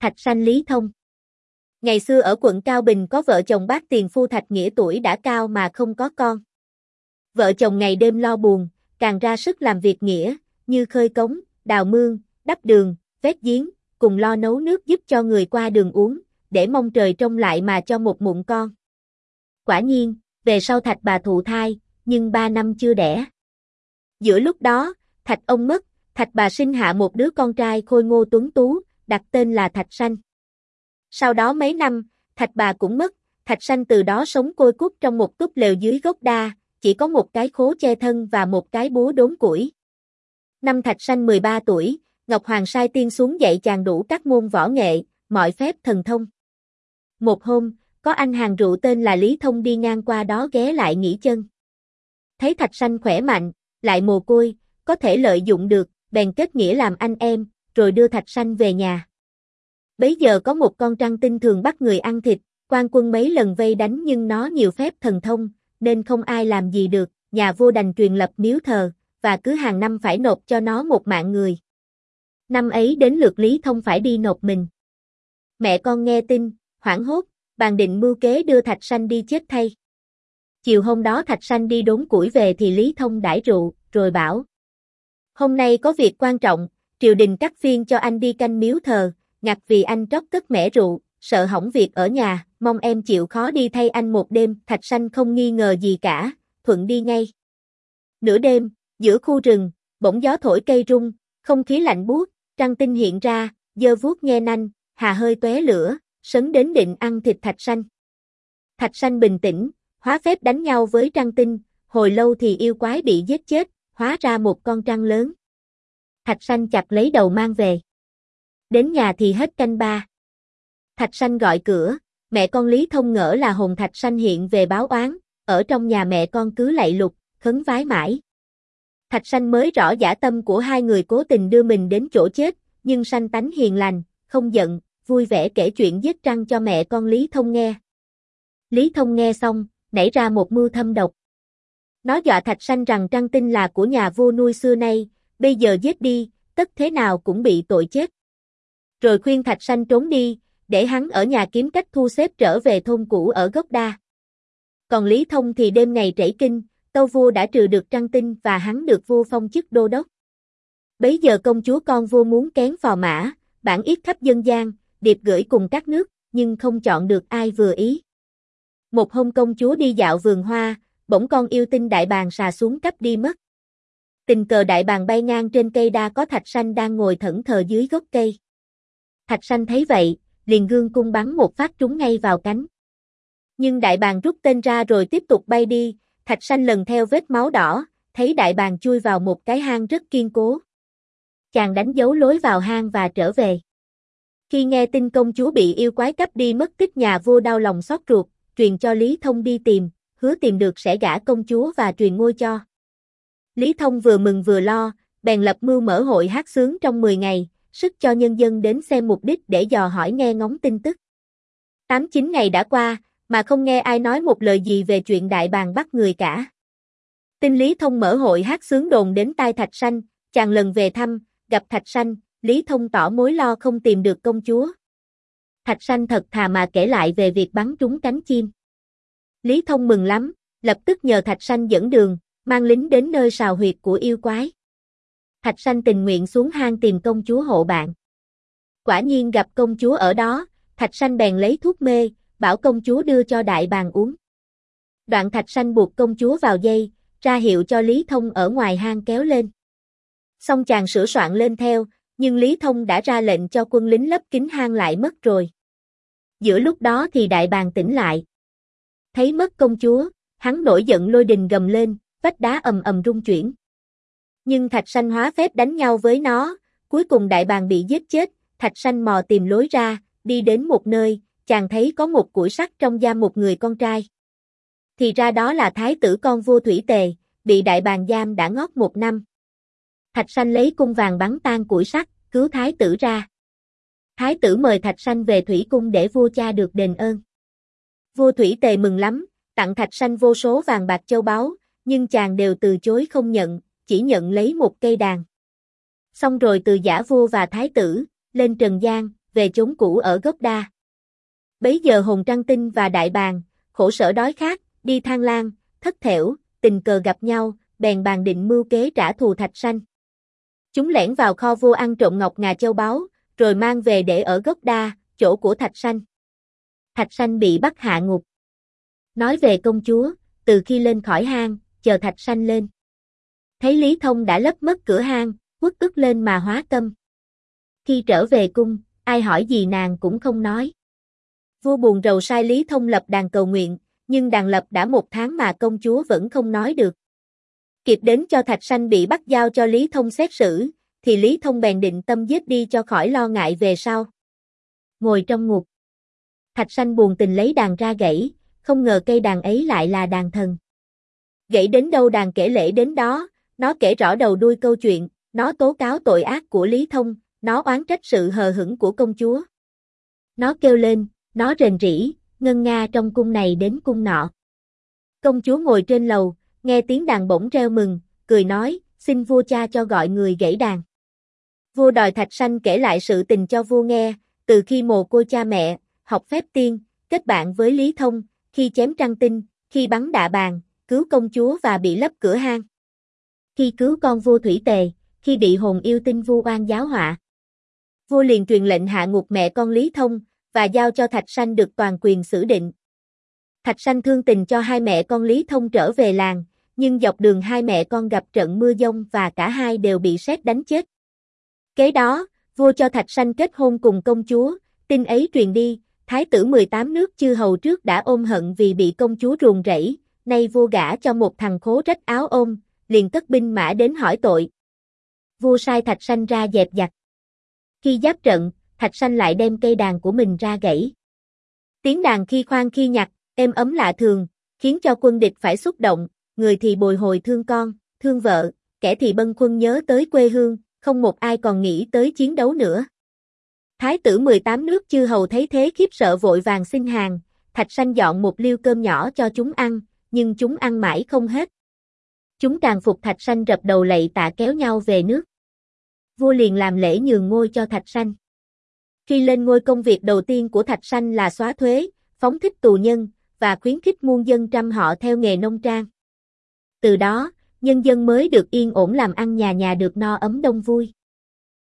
Thạch Sanh Lý Thông. Ngày xưa ở quận Cao Bình có vợ chồng bác tiền phu Thạch Nghĩa tuổi đã cao mà không có con. Vợ chồng ngày đêm lo buồn, càng ra sức làm việc nghĩa, như khơi cống, đào mương, đắp đường, vét giếng, cùng lo nấu nước giúp cho người qua đường uống, để mong trời trông lại mà cho một mụn con. Quả nhiên, về sau Thạch bà thụ thai, nhưng 3 năm chưa đẻ. Giữa lúc đó, Thạch ông mất, Thạch bà sinh hạ một đứa con trai khôi ngô tuấn tú, đặt tên là Thạch Sanh. Sau đó mấy năm, Thạch bà cũng mất, Thạch Sanh từ đó sống côi cút trong một túp lều dưới gốc đa, chỉ có một cái khố che thân và một cái búa đốn củi. Năm Thạch Sanh 13 tuổi, Ngọc Hoàng sai tiên xuống dạy chàng đủ các môn võ nghệ, mọi phép thần thông. Một hôm, có anh hàng rượu tên là Lý Thông đi ngang qua đó ghé lại nghỉ chân. Thấy Thạch Sanh khỏe mạnh, lại mồ côi, có thể lợi dụng được, bèn kết nghĩa làm anh em, rồi đưa Thạch Sanh về nhà. Bấy giờ có một con trăng tinh thường bắt người ăn thịt, quan quân mấy lần vây đánh nhưng nó nhiều phép thần thông, nên không ai làm gì được, nhà vua đành truyền lập miếu thờ, và cứ hàng năm phải nộp cho nó một mạng người. Năm ấy đến lượt Lý Thông phải đi nộp mình. Mẹ con nghe tin, hoảng hốt, bàn định mưu kế đưa Thạch Sanh đi chết thay. Chiều hôm đó Thạch Sanh đi đốn củi về thì Lý Thông đãi rượu, rồi bảo: hôm nay có việc quan trọng, triều đình cắt phiên cho anh đi canh miếu thờ, ngặt vì anh trót cất mẻ rượu, sợ hỏng việc ở nhà, mong em chịu khó đi thay anh một đêm. Thạch Sanh không nghi ngờ gì cả, thuận đi ngay. Nửa đêm, giữa khu rừng, bỗng gió thổi cây rung, không khí lạnh buốt, trăng tinh hiện ra, giơ vuốt nhe nanh, hà hơi tóe lửa, sấn đến định ăn thịt Thạch Sanh. Thạch Sanh bình tĩnh, hóa phép đánh nhau với trăng tinh, hồi lâu thì yêu quái bị giết chết, hóa ra một con trăng lớn. Thạch Sanh chặt lấy đầu mang về. Đến nhà thì hết canh 3. Thạch Sanh gọi cửa, mẹ con Lý Thông ngỡ là hồn Thạch Sanh hiện về báo oán, ở trong nhà mẹ con cứ lạy lục, khấn vái mãi. Thạch Sanh mới rõ dã tâm của hai người cố tình đưa mình đến chỗ chết, nhưng Sanh tánh hiền lành, không giận, vui vẻ kể chuyện giết trăng cho mẹ con Lý Thông nghe. Lý Thông nghe xong, nảy ra một mưu thâm độc. Nó dọa Thạch Sanh rằng trăng tinh là của nhà vua nuôi xưa nay, bây giờ giết đi, tất thế nào cũng bị tội chết. Rồi khuyên Thạch Sanh trốn đi, để hắn ở nhà kiếm cách thu xếp trở về thôn cũ ở gốc đa. Còn Lý Thông thì đêm ngày trẩy kinh, tâu vua đã trừ được trăng tinh và hắn được vua phong chức đô đốc. Bấy giờ công chúa con vua muốn kén phò mã, bản yết khắp dân gian, điệp gửi cùng các nước, nhưng không chọn được ai vừa ý. Một hôm công chúa đi dạo vườn hoa, bỗng con yêu tinh đại bàng xà xuống cắp đi mất. Tình cờ đại bàng bay ngang trên cây đa có Thạch Sanh đang ngồi thẫn thờ dưới gốc cây. Thạch Sanh thấy vậy, liền gương cung bắn một phát trúng ngay vào cánh. Nhưng đại bàng rút tên ra rồi tiếp tục bay đi, Thạch Sanh lần theo vết máu đỏ, thấy đại bàng chui vào một cái hang rất kiên cố. Chàng đánh dấu lối vào hang và trở về. Khi nghe tin công chúa bị yêu quái cắp đi mất tích, nhà vua đau lòng xót ruột, truyền cho Lý Thông đi tìm, hứa tìm được sẽ gả công chúa và truyền ngôi cho. Lý Thông vừa mừng vừa lo, bèn lập mưu mở hội hát xướng trong 10 ngày, sức cho nhân dân đến xem mục đích để dò hỏi nghe ngóng tin tức. 8-9 ngày đã qua, mà không nghe ai nói một lời gì về chuyện đại bàng bắt người cả. Tin Lý Thông mở hội hát xướng đồn đến tai Thạch Sanh, chàng lần về thăm, gặp Thạch Sanh, Lý Thông tỏ mối lo không tìm được công chúa. Thạch Sanh thật thà mà kể lại về việc bắn trúng cánh chim. Lý Thông mừng lắm, lập tức nhờ Thạch Sanh dẫn đường, mang lính đến nơi sào huyệt của yêu quái. Thạch Sanh tình nguyện xuống hang tìm công chúa hộ bạn. Quả nhiên gặp công chúa ở đó, Thạch Sanh bèn lấy thuốc mê, bảo công chúa đưa cho đại bàng uống. Đoạn Thạch Sanh buộc công chúa vào dây, ra hiệu cho Lý Thông ở ngoài hang kéo lên. Xong chàng sửa soạn lên theo, nhưng Lý Thông đã ra lệnh cho quân lính lấp kín hang lại mất rồi. Giữa lúc đó thì đại bàng tỉnh lại. Thấy mất công chúa, hắn nổi giận lôi đình gầm lên, vách đá ầm ầm rung chuyển. Nhưng Thạch Sanh hóa phép đánh nhau với nó, cuối cùng đại bàng bị giết chết. Thạch Sanh mò tìm lối ra, đi đến một nơi, chàng thấy có một củi sắt trong giam một người con trai. Thì ra đó là thái tử con vua Thủy Tề, bị đại bàng giam đã ngót 1 năm. Thạch Sanh lấy cung vàng bắn tan củi sắt, cứu thái tử ra. Thái tử mời Thạch Sanh về thủy cung để vua cha được đền ơn. Vua Thủy Tề mừng lắm, tặng Thạch Sanh vô số vàng bạc châu báu, nhưng chàng đều từ chối không nhận, chỉ nhận lấy một cây đàn. Xong rồi từ giả vua và thái tử, lên trần gian, về chốn cũ ở Gốc Đa. Bấy giờ Hồn Trăng Tinh và Đại Bàng, khổ sở đói khát, đi thang lang, thất thểu, tình cờ gặp nhau, bèn bàn định mưu kế trả thù Thạch Sanh. Chúng lẻn vào kho vua ăn trộm ngọc ngà châu báu, rồi mang về để ở Gốc Đa, chỗ của Thạch Sanh. Thạch Sanh bị bắt hạ ngục. Nói về công chúa, từ khi lên khỏi hang, chờ Thạch Sanh lên. Thấy Lý Thông đã lấp mất cửa hang, uất ức lên mà hóa tâm. Khi trở về cung, ai hỏi gì nàng cũng không nói. Vua buồn rầu sai Lý Thông lập đàn cầu nguyện, nhưng đàn lập đã 1 tháng mà công chúa vẫn không nói được. Kịp đến cho Thạch Sanh bị bắt giao cho Lý Thông xét xử, thì Lý Thông bèn định tâm giết đi cho khỏi lo ngại về sau. Ngồi trong ngục, Thạch Sanh buồn tình lấy đàn ra gãy, không ngờ cây đàn ấy lại là đàn thần. Gãy đến đâu đàn kể lễ đến đó, nó kể rõ đầu đuôi câu chuyện, nó tố cáo tội ác của Lý Thông, nó oán trách sự hờ hững của công chúa. Nó kêu lên, nó rền rĩ, ngân nga trong cung này đến cung nọ. Công chúa ngồi trên lầu, nghe tiếng đàn bỗng reo mừng, cười nói, xin vua cha cho gọi người gãy đàn. Vua đòi Thạch Sanh kể lại sự tình cho vua nghe, từ khi mồ côi cha mẹ, học phép tiên, kết bạn với Lý Thông, khi chém Trăng Tinh, khi bắn Đạ Bàng, cứu công chúa và bị lấp cửa hang. Khi cứu con vua Thủy Tề, khi bị hồn yêu tinh vu oan giáo họa. Vua liền truyền lệnh hạ ngục mẹ con Lý Thông, và giao cho Thạch Sanh được toàn quyền xử định. Thạch Sanh thương tình cho hai mẹ con Lý Thông trở về làng, nhưng dọc đường hai mẹ con gặp trận mưa giông và cả hai đều bị sét đánh chết. Kế đó, vua cho Thạch Sanh kết hôn cùng công chúa, tin ấy truyền đi, thái tử 18 nước chư hầu trước đã ôm hận vì bị công chúa ruồng rẫy, nay vua gả cho một thằng khố rách áo ôm, liền cất binh mã đến hỏi tội. Vua sai Thạch Sanh ra dẹp giặc. Khi giáp trận, Thạch Sanh lại đem cây đàn của mình ra gãy. Tiếng đàn khi khoan khi nhặt, êm ấm lạ thường, khiến cho quân địch phải xúc động, người thì bồi hồi thương con, thương vợ, kẻ thì bâng khuâng nhớ tới quê hương, không một ai còn nghĩ tới chiến đấu nữa. Thái tử 18 nước chư hầu thấy thế khiếp sợ vội vàng xin hàng, Thạch Sanh dọn một liêu cơm nhỏ cho chúng ăn, nhưng chúng ăn mãi không hết. Chúng càng phục Thạch Sanh rập đầu lạy tạ kéo nhau về nước. Vua liền làm lễ nhường ngôi cho Thạch Sanh. Khi lên ngôi công việc đầu tiên của Thạch Sanh là xóa thuế, phóng thích tù nhân, và khuyến khích muôn dân trăm họ theo nghề nông trang. Từ đó, nhân dân mới được yên ổn làm ăn nhà nhà được no ấm đông vui.